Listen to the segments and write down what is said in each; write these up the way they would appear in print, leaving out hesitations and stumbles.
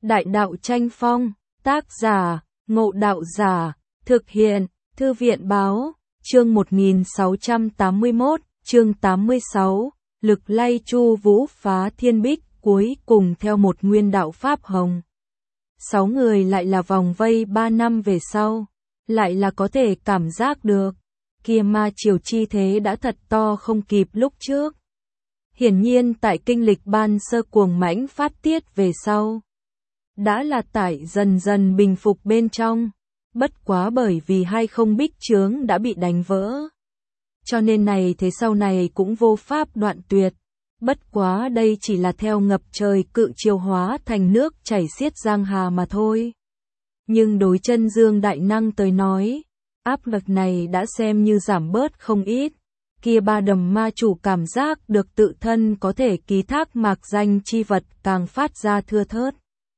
Đại đạo tranh phong, tác giả, Ngộ Đạo Giả, thực hiện, Thư viện báo, chương 1681, chương 86, lực lay Chu Vũ phá thiên bích, cuối cùng theo một nguyên đạo pháp hồng. 6 người lại là vòng vây 3 năm về sau, lại là có thể cảm giác được, kia ma triều chi thế đã thật to không kịp lúc trước. Hiển nhiên tại kinh lịch ban sơ cuồng mãnh phát tiết về sau, đã là tại dần dần bình phục bên trong, bất quá bởi vì hai không bích chướng đã bị đánh vỡ. Cho nên này thế sau này cũng vô pháp đoạn tuyệt, bất quá đây chỉ là theo ngập trời cự chiều hóa thành nước chảy xiết giang hà mà thôi. Nhưng đối chân dương đại năng tới nói, áp lực này đã xem như giảm bớt không ít. Kia ba đầm ma chủ cảm giác được tự thân có thể ký thác mạc danh chi vật càng phát ra thưa thớt.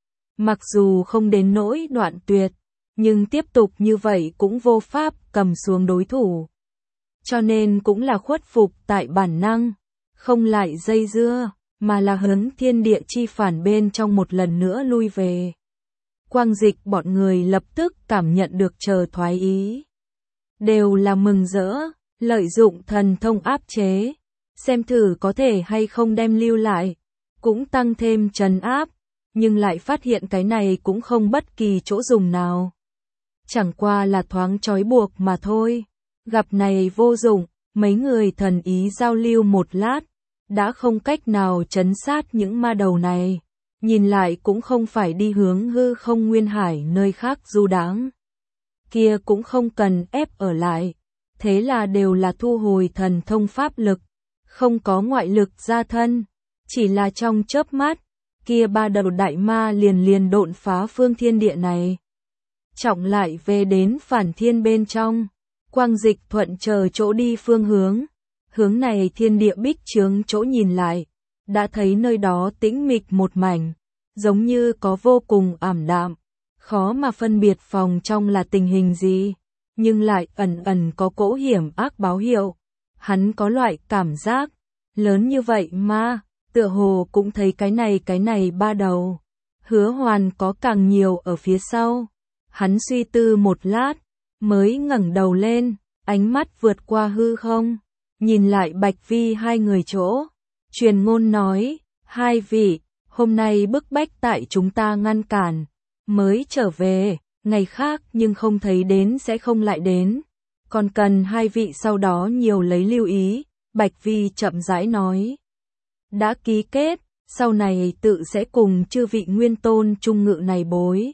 Mặc dù không đến nỗi đoạn tuyệt, nhưng tiếp tục như vậy cũng vô pháp cầm xuống đối thủ. Cho nên cũng là khuất phục tại bản năng, không lại dây dưa, mà là hướng thiên địa chi phản bên trong một lần nữa lui về. Quang Dịch bọn người lập tức cảm nhận được chờ thoái ý. Đều là mừng rỡ, lợi dụng thần thông áp chế, xem thử có thể hay không đem lưu lại, cũng tăng thêm trấn áp, nhưng lại phát hiện cái này cũng không bất kỳ chỗ dùng nào. Chẳng qua là thoáng trói buộc mà thôi, gặp này vô dụng, mấy người thần ý giao lưu một lát, đã không cách nào trấn sát những ma đầu này, nhìn lại cũng không phải đi hướng hư không nguyên hải nơi khác du đãng. Kia cũng không cần ép ở lại, thế là đều là thu hồi thần thông pháp lực, không có ngoại lực ra thân, chỉ là trong chớp mắt, kia ba đầu đại ma liền độn phá phương thiên địa này. Trọng lại về đến phản thiên bên trong, Quang Dịch thuận chờ chỗ đi phương hướng này thiên địa bích chướng chỗ nhìn lại, đã thấy nơi đó tĩnh mịch một mảnh, giống như có vô cùng ảm đạm, khó mà phân biệt phòng trong là tình hình gì, nhưng lại ẩn ẩn có cỗ hiểm ác báo hiệu. Hắn có loại cảm giác, lớn như vậy mà, tựa hồ cũng thấy cái này ba đầu. Hứa Hoàn có càng nhiều ở phía sau. Hắn suy tư một lát, mới ngẩng đầu lên, ánh mắt vượt qua hư không, nhìn lại Bạch Vi hai người chỗ. Truyền ngôn nói, hai vị, hôm nay bức bách tại chúng ta ngăn cản, mới trở về, ngày khác nhưng không thấy đến sẽ không lại đến. Còn cần hai vị sau đó nhiều lấy lưu ý, Bạch Vi chậm rãi nói. Đã ký kết, sau này tự sẽ cùng chư vị nguyên tôn trung ngự này bối.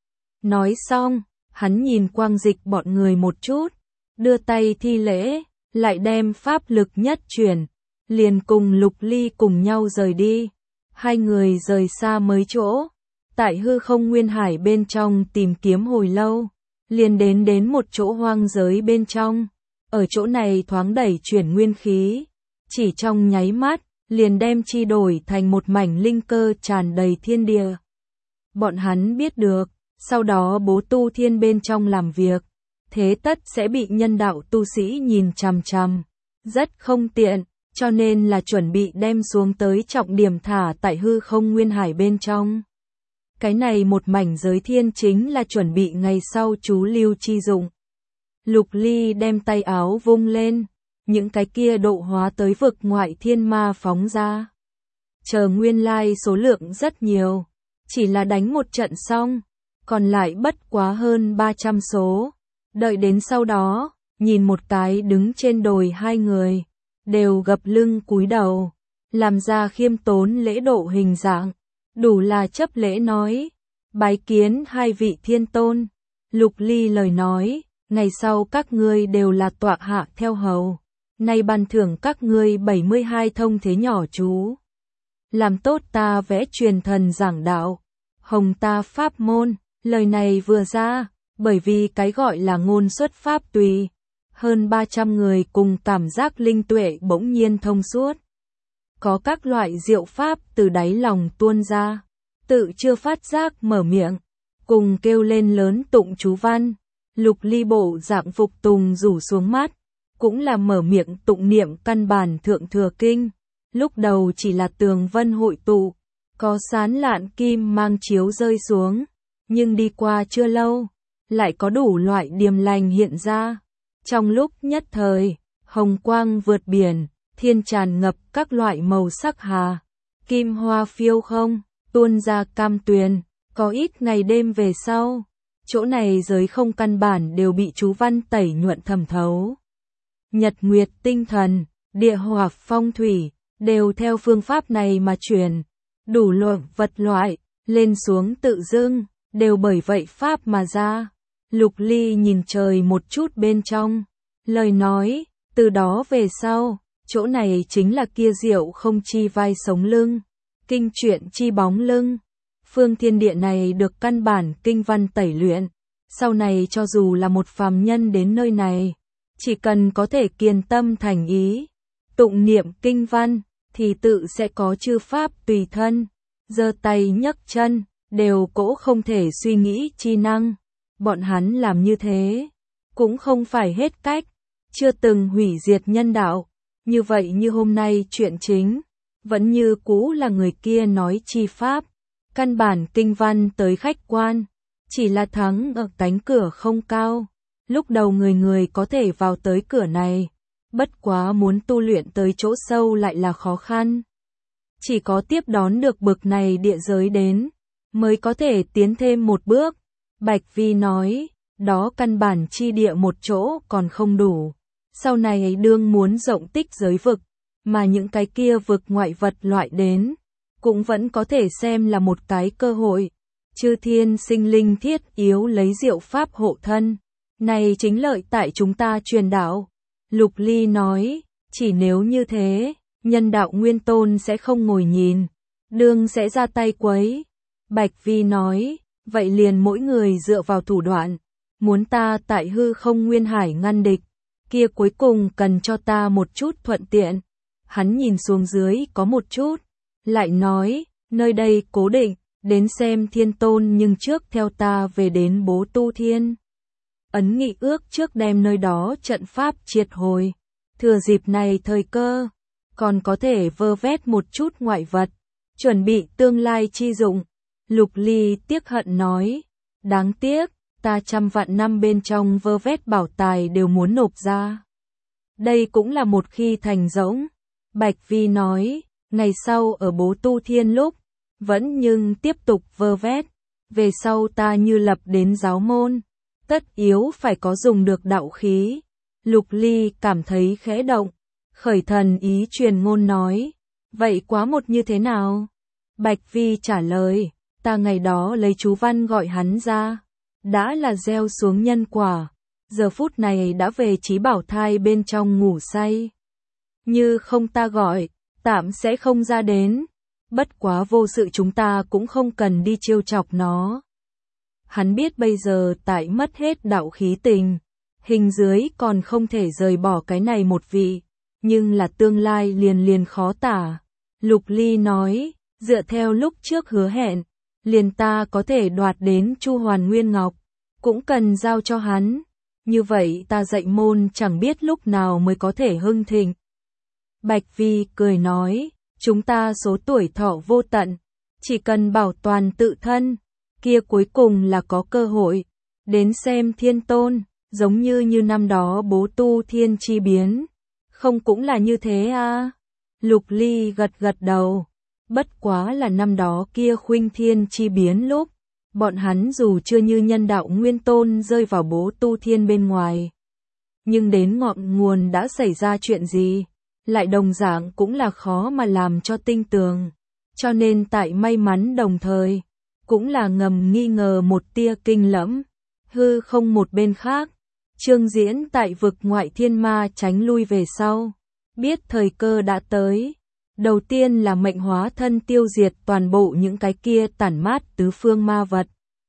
Nói xong, hắn nhìn Quang Dịch bọn người một chút, đưa tay thi lễ, lại đem pháp lực nhất chuyển, liền cùng Lục Ly cùng nhau rời đi. Hai người rời xa mấy chỗ, tại hư không nguyên hải bên trong tìm kiếm hồi lâu, liền đến một chỗ hoang giới bên trong. Ở chỗ này thoáng đẩy chuyển nguyên khí, chỉ trong nháy mắt, liền đem chi đổi thành một mảnh linh cơ tràn đầy thiên địa. Bọn hắn biết được, sau đó bố tu thiên bên trong làm việc, thế tất sẽ bị nhân đạo tu sĩ nhìn chằm chằm, rất không tiện, cho nên là chuẩn bị đem xuống tới trọng điểm thả tại hư không nguyên hải bên trong. Cái này một mảnh giới thiên chính là chuẩn bị ngày sau chú lưu chi dụng. Lục Ly đem tay áo vung lên, những cái kia độ hóa tới vực ngoại thiên ma phóng ra. Chờ nguyên lai số lượng rất nhiều, chỉ là đánh một trận xong, còn lại bất quá hơn 300 số. Đợi đến sau đó, nhìn một cái đứng trên đồi hai người, đều gập lưng cúi đầu, làm ra khiêm tốn lễ độ hình dạng, đủ là chấp lễ nói, bái kiến hai vị thiên tôn. Lục Ly lời nói, ngày sau các ngươi đều là tọa hạ theo hầu, nay ban thưởng các ngươi 72 thông thế nhỏ chú. Làm tốt ta vẽ truyền thần giảng đạo, hồng ta pháp môn. Lời này vừa ra, bởi vì cái gọi là ngôn xuất pháp tùy, hơn 300 người cùng cảm giác linh tuệ bỗng nhiên thông suốt. Có các loại diệu pháp từ đáy lòng tuôn ra, tự chưa phát giác mở miệng, cùng kêu lên lớn tụng chú văn. Lục Ly bộ dạng phục tùng rủ xuống mắt, cũng là mở miệng tụng niệm căn bản thượng thừa kinh, lúc đầu chỉ là tường vân hội tụ, có sán lạn kim mang chiếu rơi xuống, nhưng đi qua chưa lâu, lại có đủ loại điềm lành hiện ra. Trong lúc nhất thời, hồng quang vượt biển, thiên tràn ngập các loại màu sắc hà, kim hoa phiêu không, tuôn ra cam tuyền, có ít ngày đêm về sau. Chỗ này giới không căn bản đều bị chú văn tẩy nhuận thẩm thấu. Nhật nguyệt tinh thần, địa hỏa phong thủy, đều theo phương pháp này mà chuyển. Đủ loại vật loại, lên xuống tự dưng, đều bởi vậy pháp mà ra. Lục Ly nhìn trời một chút bên trong. Lời nói, từ đó về sau, chỗ này chính là kia diệu không chi vai sống lưng. Kinh truyện chi bóng lưng. Phương thiên địa này được căn bản kinh văn tẩy luyện. Sau này cho dù là một phàm nhân đến nơi này, chỉ cần có thể kiên tâm thành ý, tụng niệm kinh văn, thì tự sẽ có chư pháp tùy thân, giơ tay nhấc chân, đều cỗ không thể suy nghĩ chi năng. Bọn hắn làm như thế, cũng không phải hết cách, chưa từng hủy diệt nhân đạo. Như vậy như hôm nay chuyện chính, vẫn như cũ là người kia nói chi pháp, căn bản kinh văn tới khách quan, chỉ là thắng ở cánh cửa không cao. Lúc đầu người người có thể vào tới cửa này, bất quá muốn tu luyện tới chỗ sâu lại là khó khăn. Chỉ có tiếp đón được bực này địa giới đến, mới có thể tiến thêm một bước. Bạch Vi nói, đó căn bản chi địa một chỗ còn không đủ. Sau này đương muốn rộng tích giới vực, mà những cái kia vực ngoại vật loại đến, cũng vẫn có thể xem là một cái cơ hội. Chư thiên sinh linh thiết yếu lấy diệu pháp hộ thân. Này chính lợi tại chúng ta truyền đạo. Lục Ly nói, chỉ nếu như thế, nhân đạo nguyên tôn sẽ không ngồi nhìn, đương sẽ ra tay quấy. Bạch Vi nói, vậy liền mỗi người dựa vào thủ đoạn, muốn ta tại hư không nguyên hải ngăn địch, kia cuối cùng cần cho ta một chút thuận tiện. Hắn nhìn xuống dưới có một chút, lại nói, nơi đây cố định, đến xem thiên tôn nhưng trước theo ta về đến Bố Tu Thiên. Ấn nghị ước trước đem nơi đó trận pháp triệt hồi, thừa dịp này thời cơ, còn có thể vơ vét một chút ngoại vật, chuẩn bị tương lai chi dụng. Lục Ly tiếc hận nói, đáng tiếc, ta 100 vạn năm bên trong vơ vét bảo tài đều muốn nộp ra. Đây cũng là một khi thành rỗng. Bạch Vi nói, ngày sau ở Bố Tu Thiên lúc, vẫn nhưng tiếp tục vơ vét, về sau ta như lập đến giáo môn, tất yếu phải có dùng được đạo khí. Lục Ly cảm thấy khẽ động, khởi thần ý truyền ngôn nói, vậy quá một như thế nào? Bạch Vi trả lời, ta ngày đó lấy chú văn gọi hắn ra, đã là gieo xuống nhân quả, giờ phút này đã về trí bảo thai bên trong ngủ say. Như không ta gọi, tạm sẽ không ra đến, bất quá vô sự chúng ta cũng không cần đi trêu chọc nó. Hắn biết bây giờ tại mất hết đạo khí tình, hình dưới còn không thể rời bỏ cái này một vị, nhưng là tương lai liền khó tả. Lục Ly nói, dựa theo lúc trước hứa hẹn, liền ta có thể đoạt đến Chu Hoàn Nguyên Ngọc, cũng cần giao cho hắn, như vậy ta dạy môn chẳng biết lúc nào mới có thể hưng thịnh. Bạch Vi cười nói, chúng ta số tuổi thọ vô tận, chỉ cần bảo toàn tự thân, kia cuối cùng là có cơ hội, đến xem thiên tôn, giống như năm đó Bố Tu Thiên chi biến, không cũng là như thế à? Lục Ly gật đầu, bất quá là năm đó kia Khuynh Thiên chi biến lúc, bọn hắn dù chưa như nhân đạo nguyên tôn rơi vào Bố Tu Thiên bên ngoài, nhưng đến ngọn nguồn đã xảy ra chuyện gì, lại đồng dạng cũng là khó mà làm cho tinh tường, cho nên tại may mắn đồng thời, cũng là ngầm nghi ngờ một tia kinh lẫm. Hư không một bên khác, Trương Diễn tại vực ngoại thiên ma tránh lui về sau, biết thời cơ đã tới, đầu tiên là mệnh hóa thân tiêu diệt toàn bộ những cái kia tản mát tứ phương ma vật.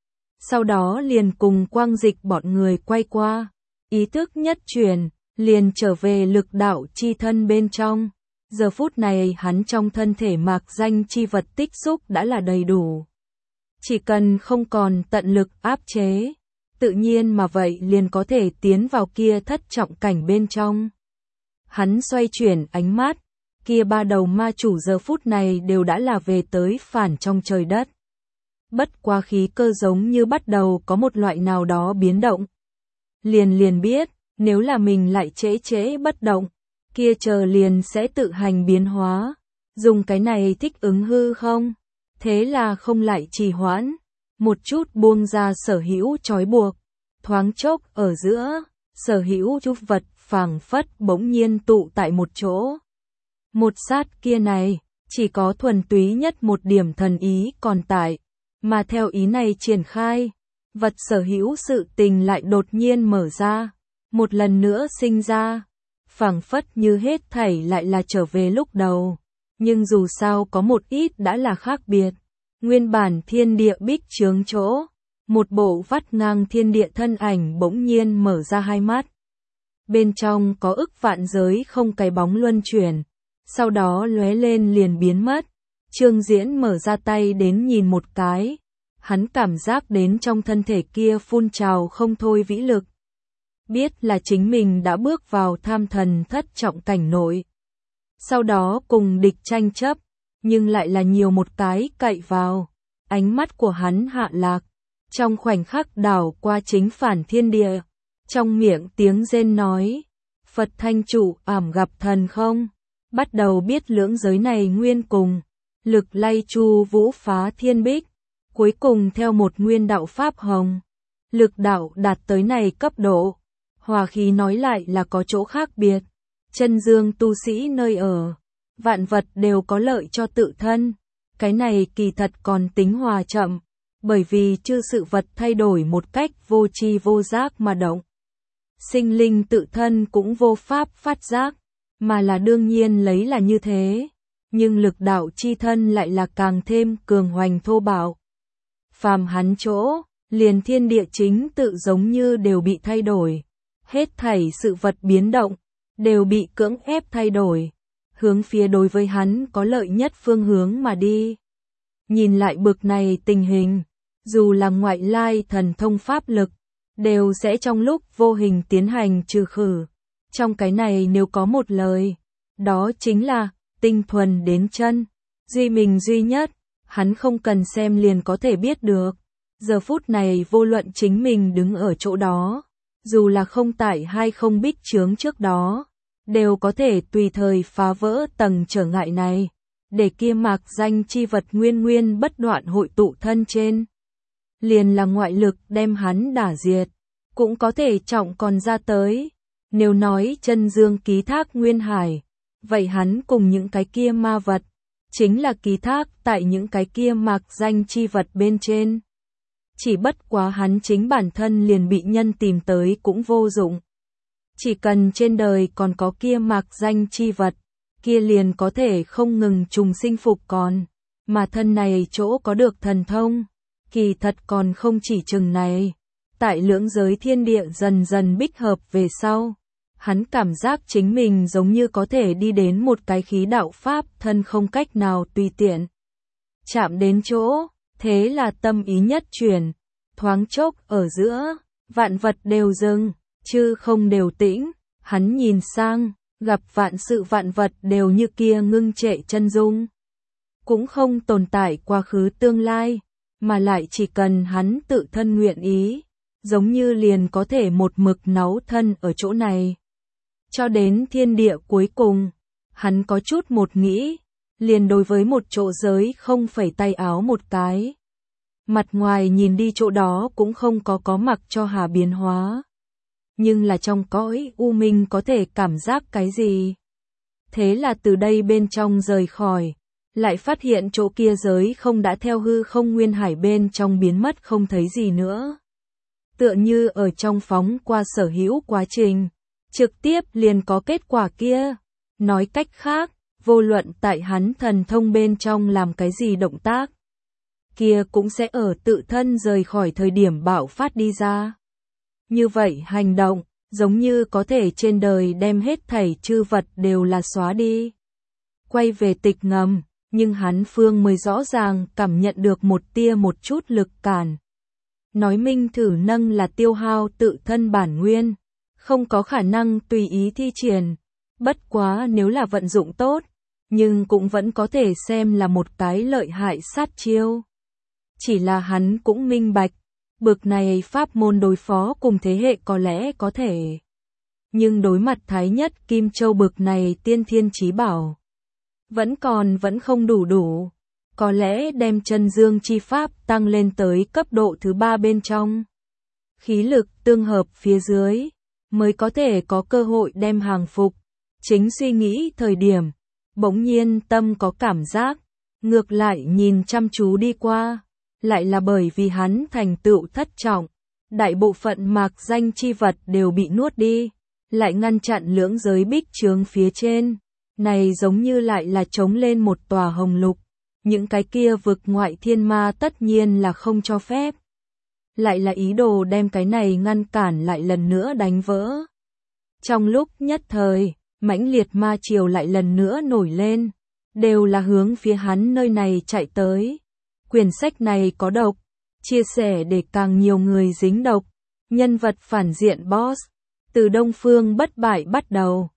Sau đó liền cùng Quang Dịch bọn người quay qua, ý thức nhất truyền, liền trở về lực đạo chi thân bên trong. Giờ phút này hắn trong thân thể mạc danh chi vật tích xúc đã là đầy đủ. Chỉ cần không còn tận lực áp chế, tự nhiên mà vậy liền có thể tiến vào kia thất trọng cảnh bên trong. Hắn xoay chuyển ánh mắt, kia ba đầu ma chủ giờ phút này đều đã là về tới phản trong trời đất. Bất quá khí cơ giống như bắt đầu có một loại nào đó biến động. Liền biết, nếu là mình lại trễ bất động, kia chờ liền sẽ tự hành biến hóa. Dùng cái này thích ứng hư không? Thế là không lại trì hoãn, một chút buông ra sở hữu trói buộc, thoáng chốc ở giữa, sở hữu chúc vật phảng phất bỗng nhiên tụ tại một chỗ. Một sát kia này, chỉ có thuần túy nhất một điểm thần ý còn tại, mà theo ý này triển khai, vật sở hữu sự tình lại đột nhiên mở ra, một lần nữa sinh ra, phảng phất như hết thảy lại là trở về lúc đầu, nhưng dù sao có một ít đã là khác biệt. Nguyên bản thiên địa bích chướng chỗ, một bộ vắt ngang thiên địa thân ảnh bỗng nhiên mở ra hai mắt. Bên trong có ức vạn giới không cái bóng luân chuyển, sau đó lóe lên liền biến mất. Trương Diễn mở ra tay đến nhìn một cái, hắn cảm giác đến trong thân thể kia phun trào không thôi vĩ lực. Biết là chính mình đã bước vào tham thần thất trọng cảnh nội. Sau đó cùng địch tranh chấp, nhưng lại là nhiều một cái cậy vào. Ánh mắt của hắn hạ lạc, trong khoảnh khắc đảo qua chính phản thiên địa. Trong miệng tiếng rên nói, Phật Thanh Chủ ảm gặp thần không? Bắt đầu biết lưỡng giới này nguyên cùng, lực lay chu vũ phá thiên bích, cuối cùng theo một nguyên đạo pháp hồng. Lực đạo đạt tới này cấp độ, hòa khí nói lại là có chỗ khác biệt. Chân dương tu sĩ nơi ở, vạn vật đều có lợi cho tự thân. Cái này kỳ thật còn tính hòa chậm, bởi vì chư sự vật thay đổi một cách vô tri vô giác mà động. Sinh linh tự thân cũng vô pháp phát giác, mà là đương nhiên lấy là như thế, nhưng lực đạo chi thân lại là càng thêm cường hoành thô bạo. Phàm hắn chỗ, liền thiên địa chính tự giống như đều bị thay đổi, hết thảy sự vật biến động, đều bị cưỡng ép thay đổi, hướng phía đối với hắn có lợi nhất phương hướng mà đi. Nhìn lại bực này tình hình, dù là ngoại lai thần thông pháp lực, đều sẽ trong lúc vô hình tiến hành trừ khử. Trong cái này nếu có một lời, đó chính là tinh thuần đến chân, duy mình duy nhất, hắn không cần xem liền có thể biết được. Giờ phút này vô luận chính mình đứng ở chỗ đó, dù là không tại hay không bích chướng trước đó, đều có thể tùy thời phá vỡ tầng trở ngại này, để kia mạc danh chi vật nguyên bất đoạn hội tụ thân trên. Liền là ngoại lực đem hắn đả diệt, cũng có thể trọng còn ra tới. Nếu nói chân dương ký thác nguyên hải, vậy hắn cùng những cái kia ma vật, chính là ký thác tại những cái kia mạc danh chi vật bên trên. Chỉ bất quá hắn chính bản thân liền bị nhân tìm tới cũng vô dụng. Chỉ cần trên đời còn có kia mạc danh chi vật, kia liền có thể không ngừng trùng sinh phục còn, mà thân này chỗ có được thần thông, kỳ thật còn không chỉ chừng này. Tại lưỡng giới thiên địa dần dần bích hợp về sau, hắn cảm giác chính mình giống như có thể đi đến một cái khí đạo pháp thân không cách nào tùy tiện chạm đến chỗ, thế là tâm ý nhất chuyển, thoáng chốc ở giữa, vạn vật đều dừng, chứ không đều tĩnh, hắn nhìn sang, gặp vạn sự vạn vật đều như kia ngưng trệ chân dung, cũng không tồn tại quá khứ tương lai, mà lại chỉ cần hắn tự thân nguyện ý, giống như liền có thể một mực náu thân ở chỗ này. Cho đến thiên địa cuối cùng, hắn có chút một nghĩ, liền đối với một chỗ giới không phải tay áo một cái. Mặt ngoài nhìn đi chỗ đó cũng không có mặc cho hà biến hóa. Nhưng là trong cõi u minh có thể cảm giác cái gì? Thế là từ đây bên trong rời khỏi, lại phát hiện chỗ kia giới không đã theo hư không nguyên hải bên trong biến mất không thấy gì nữa. Tựa như ở trong phóng qua sở hữu quá trình, trực tiếp liền có kết quả kia. Nói cách khác, vô luận tại hắn thần thông bên trong làm cái gì động tác, kia cũng sẽ ở tự thân rời khỏi thời điểm bạo phát đi ra. Như vậy hành động, giống như có thể trên đời đem hết thảy chư vật đều là xóa đi. Quay về tịch ngầm, nhưng hắn phương mới rõ ràng cảm nhận được một tia một chút lực cản. Nói minh thử nâng là tiêu hao tự thân bản nguyên, không có khả năng tùy ý thi triển. Bất quá nếu là vận dụng tốt, nhưng cũng vẫn có thể xem là một cái lợi hại sát chiêu. Chỉ là hắn cũng minh bạch, bực này pháp môn đối phó cùng thế hệ có lẽ có thể. Nhưng đối mặt Thái Nhất Kim Châu bực này tiên thiên chí bảo, vẫn không đủ. Có lẽ đem chân dương chi pháp tăng lên tới cấp độ thứ 3 bên trong. Khí lực tương hợp phía dưới, mới có thể có cơ hội đem hàng phục. Chính suy nghĩ thời điểm, bỗng nhiên tâm có cảm giác, ngược lại nhìn chăm chú đi qua, lại là bởi vì hắn thành tựu thất trọng, đại bộ phận mạc danh chi vật đều bị nuốt đi, lại ngăn chặn lưỡng giới bích chướng phía trên, này giống như lại là chống lên một tòa hồng lục, những cái kia vực ngoại thiên ma tất nhiên là không cho phép. Lại là ý đồ đem cái này ngăn cản lại lần nữa đánh vỡ. Trong lúc nhất thời, mãnh liệt ma triều lại lần nữa nổi lên, đều là hướng phía hắn nơi này chạy tới. Quyển sách này có độc, chia sẻ để càng nhiều người dính độc. Nhân vật phản diện boss, từ Đông Phương bất bại bắt đầu,